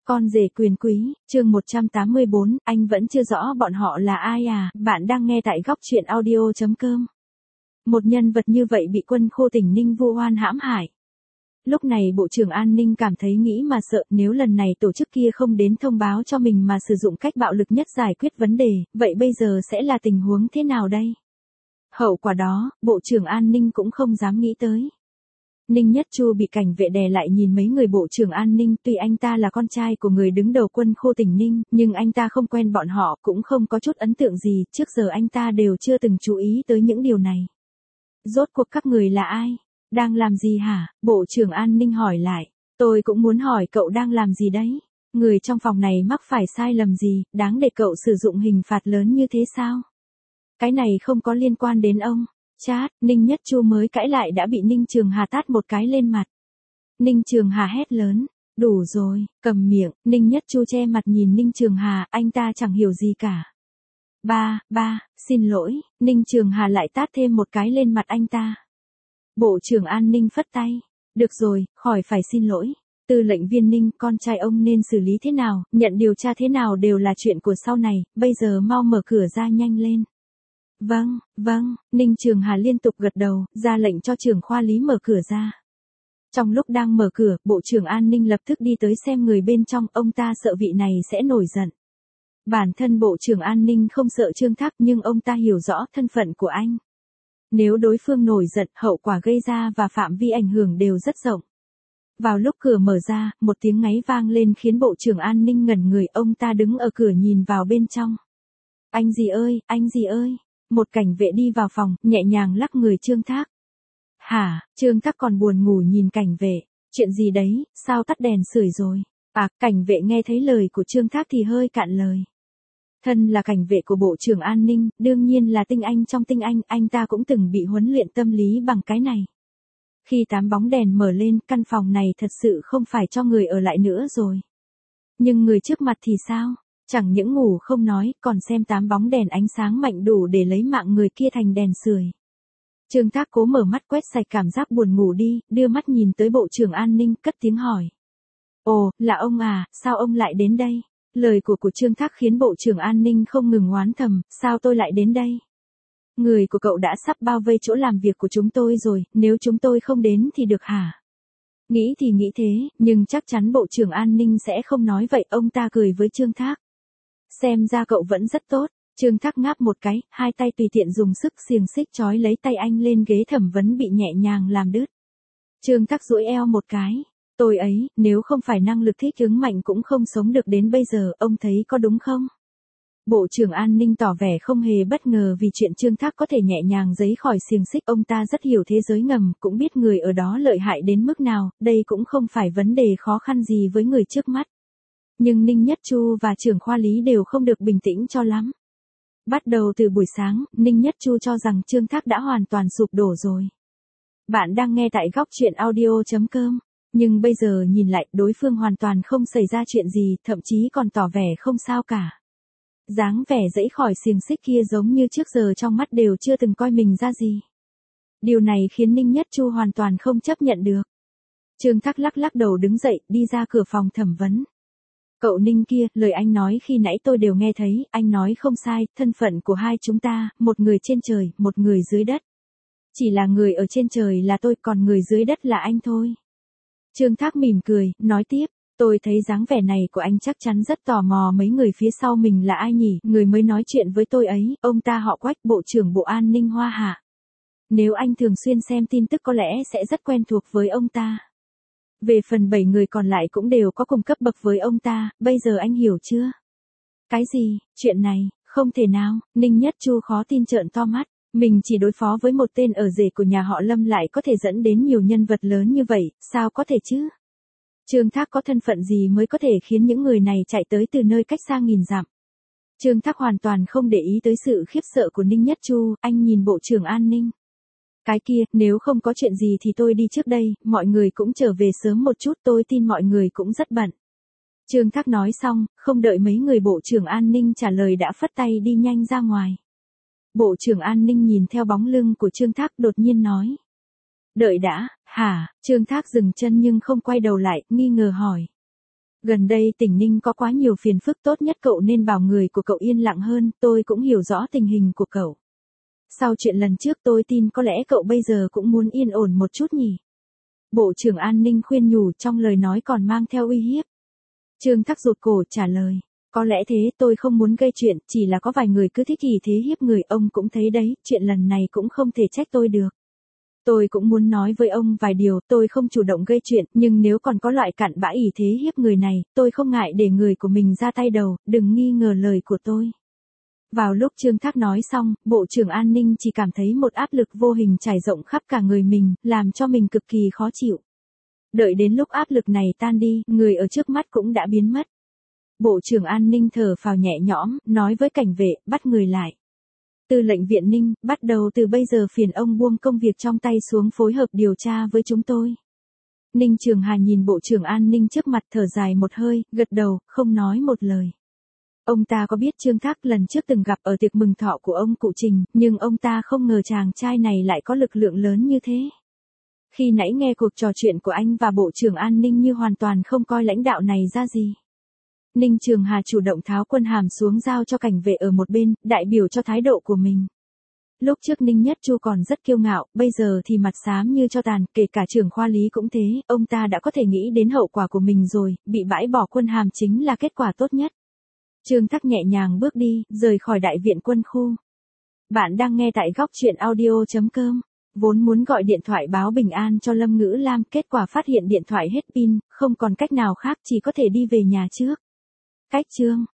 Con rể quyền quý, chương 184, anh vẫn chưa rõ bọn họ là ai à, bạn đang nghe tại góc truyện audio.com. Một nhân vật như vậy bị quân khu tỉnh Ninh vu oan hãm hại. Lúc này Bộ trưởng An ninh cảm thấy nghĩ mà sợ, nếu lần này tổ chức kia không đến thông báo cho mình mà sử dụng cách bạo lực nhất giải quyết vấn đề, vậy bây giờ sẽ là tình huống thế nào đây? Hậu quả đó, Bộ trưởng An ninh cũng không dám nghĩ tới. Ninh Nhất Chu bị cảnh vệ đè lại nhìn mấy người Bộ trưởng An ninh, tuy anh ta là con trai của người đứng đầu quân khu tỉnh Ninh, nhưng anh ta không quen bọn họ, cũng không có chút ấn tượng gì, trước giờ anh ta đều chưa từng chú ý tới những điều này. Rốt cuộc các người là ai? Đang làm gì hả? Bộ trưởng An ninh hỏi lại. Tôi cũng muốn hỏi cậu đang làm gì đấy? Người trong phòng này mắc phải sai lầm gì, đáng để cậu sử dụng hình phạt lớn như thế sao? Cái này không có liên quan đến ông. Chát, Ninh Nhất Chu mới cãi lại đã bị Ninh Trường Hà tát một cái lên mặt. Ninh Trường Hà hét lớn. Đủ rồi, cầm miệng. Ninh Nhất Chu che mặt nhìn Ninh Trường Hà, anh ta chẳng hiểu gì cả. Ba, xin lỗi. Ninh Trường Hà lại tát thêm một cái lên mặt anh ta. Bộ trưởng An ninh phất tay. Được rồi, khỏi phải xin lỗi. Tư lệnh viên Ninh, con trai ông nên xử lý thế nào, nhận điều tra thế nào đều là chuyện của sau này, bây giờ mau mở cửa ra nhanh lên. Vâng, Ninh Trường Hà liên tục gật đầu, ra lệnh cho trưởng khoa lý mở cửa ra. Trong lúc đang mở cửa, Bộ trưởng An ninh lập tức đi tới xem người bên trong, ông ta sợ vị này sẽ nổi giận. Bản thân Bộ trưởng An ninh không sợ Trương Thác nhưng ông ta hiểu rõ thân phận của anh. Nếu đối phương nổi giận, hậu quả gây ra và phạm vi ảnh hưởng đều rất rộng. Vào lúc cửa mở ra, một tiếng ngáy vang lên khiến Bộ trưởng An ninh ngẩn người, ông ta đứng ở cửa nhìn vào bên trong. Anh gì ơi. Một cảnh vệ đi vào phòng, nhẹ nhàng lắc người Trương Thác. Hả, Trương Thác còn buồn ngủ nhìn cảnh vệ. Chuyện gì đấy, sao tắt đèn sưởi rồi? À, cảnh vệ nghe thấy lời của Trương Thác thì hơi cạn lời. Thân là cảnh vệ của Bộ trưởng An ninh, đương nhiên là tinh anh trong tinh anh ta cũng từng bị huấn luyện tâm lý bằng cái này. Khi 8 bóng đèn mở lên, căn phòng này thật sự không phải cho người ở lại nữa rồi. Nhưng người trước mặt thì sao? Chẳng những ngủ không nói, còn xem 8 bóng đèn ánh sáng mạnh đủ để lấy mạng người kia thành đèn sưởi. Trương Thác cố mở mắt quét sạch cảm giác buồn ngủ đi, đưa mắt nhìn tới Bộ trưởng An ninh, cất tiếng hỏi. Ồ, là ông à, sao ông lại đến đây? Lời của Trương Thác khiến Bộ trưởng An ninh không ngừng oán thầm, sao tôi lại đến đây? Người của cậu đã sắp bao vây chỗ làm việc của chúng tôi rồi, nếu chúng tôi không đến thì được hả? Nghĩ thì nghĩ thế, nhưng chắc chắn Bộ trưởng An ninh sẽ không nói vậy, ông ta cười với Trương Thác. Xem ra cậu vẫn rất tốt. Trương Thác ngáp một cái, hai tay tùy tiện dùng sức xiềng xích trói lấy tay anh lên ghế thẩm vấn bị nhẹ nhàng làm đứt. Trương Thác duỗi eo một cái. Tôi ấy, nếu không phải năng lực thích ứng mạnh cũng không sống được đến bây giờ, ông thấy có đúng không? Bộ trưởng An ninh tỏ vẻ không hề bất ngờ vì chuyện Trương Thác có thể nhẹ nhàng giấy khỏi xiềng xích, ông ta rất hiểu thế giới ngầm, cũng biết người ở đó lợi hại đến mức nào, đây cũng không phải vấn đề khó khăn gì với người trước mắt. Nhưng Ninh Nhất Chu và trưởng khoa lý đều không được bình tĩnh cho lắm. Bắt đầu từ buổi sáng, Ninh Nhất Chu cho rằng Trương Thác đã hoàn toàn sụp đổ rồi. Bạn đang nghe tại góc truyện audio.com. Nhưng bây giờ nhìn lại, đối phương hoàn toàn không xảy ra chuyện gì, thậm chí còn tỏ vẻ không sao cả. Dáng vẻ giãy khỏi xiềng xích kia giống như trước giờ trong mắt đều chưa từng coi mình ra gì. Điều này khiến Ninh Nhất Chu hoàn toàn không chấp nhận được. Trương Thác lắc đầu đứng dậy, đi ra cửa phòng thẩm vấn. Cậu Ninh kia, lời anh nói khi nãy tôi đều nghe thấy, anh nói không sai, thân phận của hai chúng ta, một người trên trời, một người dưới đất. Chỉ là người ở trên trời là tôi, còn người dưới đất là anh thôi. Trương Thác mỉm cười, nói tiếp, tôi thấy dáng vẻ này của anh chắc chắn rất tò mò mấy người phía sau mình là ai nhỉ, người mới nói chuyện với tôi ấy, ông ta họ Quách, Bộ trưởng Bộ An ninh Hoa Hạ. Nếu anh thường xuyên xem tin tức có lẽ sẽ rất quen thuộc với ông ta. Về phần 7 người còn lại cũng đều có cùng cấp bậc với ông ta, bây giờ anh hiểu chưa? Cái gì, chuyện này, không thể nào, Ninh Nhất Chu khó tin trợn to mắt. Mình chỉ đối phó với một tên ở rể của nhà họ Lâm lại có thể dẫn đến nhiều nhân vật lớn như vậy, sao có thể chứ? Trương Thác có thân phận gì mới có thể khiến những người này chạy tới từ nơi cách xa nghìn dặm? Trương Thác hoàn toàn không để ý tới sự khiếp sợ của Ninh Nhất Chu, anh nhìn Bộ trưởng An ninh. Cái kia, nếu không có chuyện gì thì tôi đi trước đây, mọi người cũng trở về sớm một chút, tôi tin mọi người cũng rất bận. Trương Thác nói xong, không đợi mấy người Bộ trưởng An ninh trả lời đã phất tay đi nhanh ra ngoài. Bộ trưởng An ninh nhìn theo bóng lưng của Trương Thác đột nhiên nói. Đợi đã, hả? Trương Thác dừng chân nhưng không quay đầu lại, nghi ngờ hỏi. Gần đây tỉnh Ninh có quá nhiều phiền phức, tốt nhất cậu nên bảo người của cậu yên lặng hơn, tôi cũng hiểu rõ tình hình của cậu. Sau chuyện lần trước tôi tin có lẽ cậu bây giờ cũng muốn yên ổn một chút nhỉ. Bộ trưởng An ninh khuyên nhủ, trong lời nói còn mang theo uy hiếp. Trương Thắc rụt cổ trả lời. Có lẽ thế, tôi không muốn gây chuyện, chỉ là có vài người cứ thích ỷ thế hiếp người, ông cũng thấy đấy, chuyện lần này cũng không thể trách tôi được. Tôi cũng muốn nói với ông vài điều, tôi không chủ động gây chuyện, nhưng nếu còn có loại cặn bã ỷ thế hiếp người này, tôi không ngại để người của mình ra tay đầu, đừng nghi ngờ lời của tôi. Vào lúc Trương Thác nói xong, Bộ trưởng An ninh chỉ cảm thấy một áp lực vô hình trải rộng khắp cả người mình, làm cho mình cực kỳ khó chịu. Đợi đến lúc áp lực này tan đi, người ở trước mắt cũng đã biến mất. Bộ trưởng An ninh thở phào nhẹ nhõm, nói với cảnh vệ, bắt người lại. Tư lệnh viện Ninh, bắt đầu từ bây giờ phiền ông buông công việc trong tay xuống phối hợp điều tra với chúng tôi. Ninh Trường Hà nhìn Bộ trưởng An ninh trước mặt thở dài một hơi, gật đầu, không nói một lời. Ông ta có biết Trương Thác lần trước từng gặp ở tiệc mừng thọ của ông cụ Trình, nhưng ông ta không ngờ chàng trai này lại có lực lượng lớn như thế. Khi nãy nghe cuộc trò chuyện của anh và Bộ trưởng An ninh như hoàn toàn không coi lãnh đạo này ra gì. Ninh Trường Hà chủ động tháo quân hàm xuống giao cho cảnh vệ ở một bên, đại biểu cho thái độ của mình. Lúc trước Ninh Nhất Chu còn rất kiêu ngạo, bây giờ thì mặt xám như tro tàn, kể cả trưởng khoa lý cũng thế, ông ta đã có thể nghĩ đến hậu quả của mình rồi, bị bãi bỏ quân hàm chính là kết quả tốt nhất. Trương Thác nhẹ nhàng bước đi, rời khỏi đại viện quân khu. Bạn đang nghe tại góc truyện audio.com. Vốn muốn gọi điện thoại báo bình an cho Lâm Ngữ Lam, kết quả phát hiện điện thoại hết pin, không còn cách nào khác chỉ có thể đi về nhà trước. Cách chương